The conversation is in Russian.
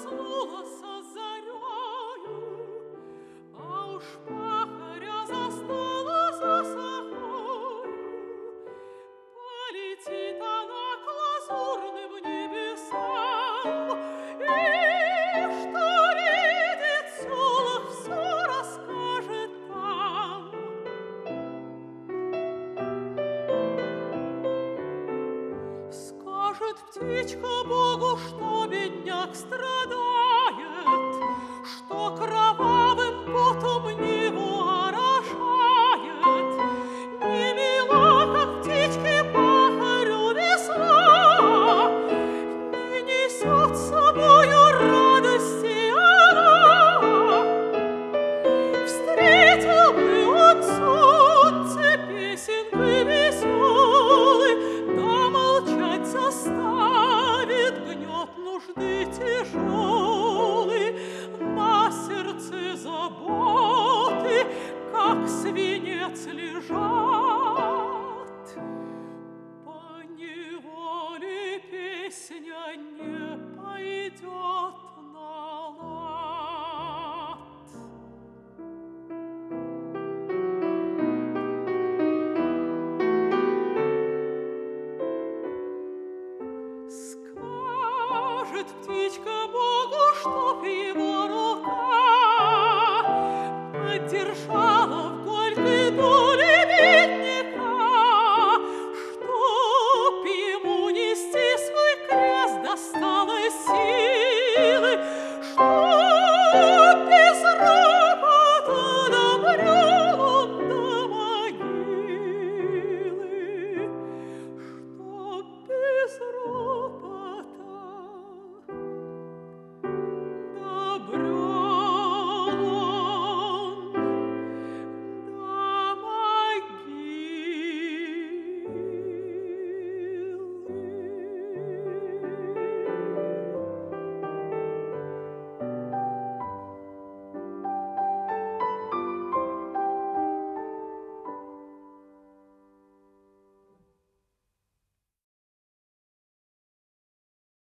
проснулась зарею, а уж пахаря застала за собою. Полетит она к лазурным небесам, и что видит селах, все расскажет там. Скажет птичка Богу, что бедняк страдает, что кровавым потом него орошает. Не мила, как птичке пахарю весна, не несет с собою радости она. Встретил бы он солнце песенкой веселой, да молчать заставит гнет нужды тяжелый. На сердце заботы, как свинец, лежат. Поневоле песня не пойдет на лад. Скажет птичка Богу, чтоб его рука поддержала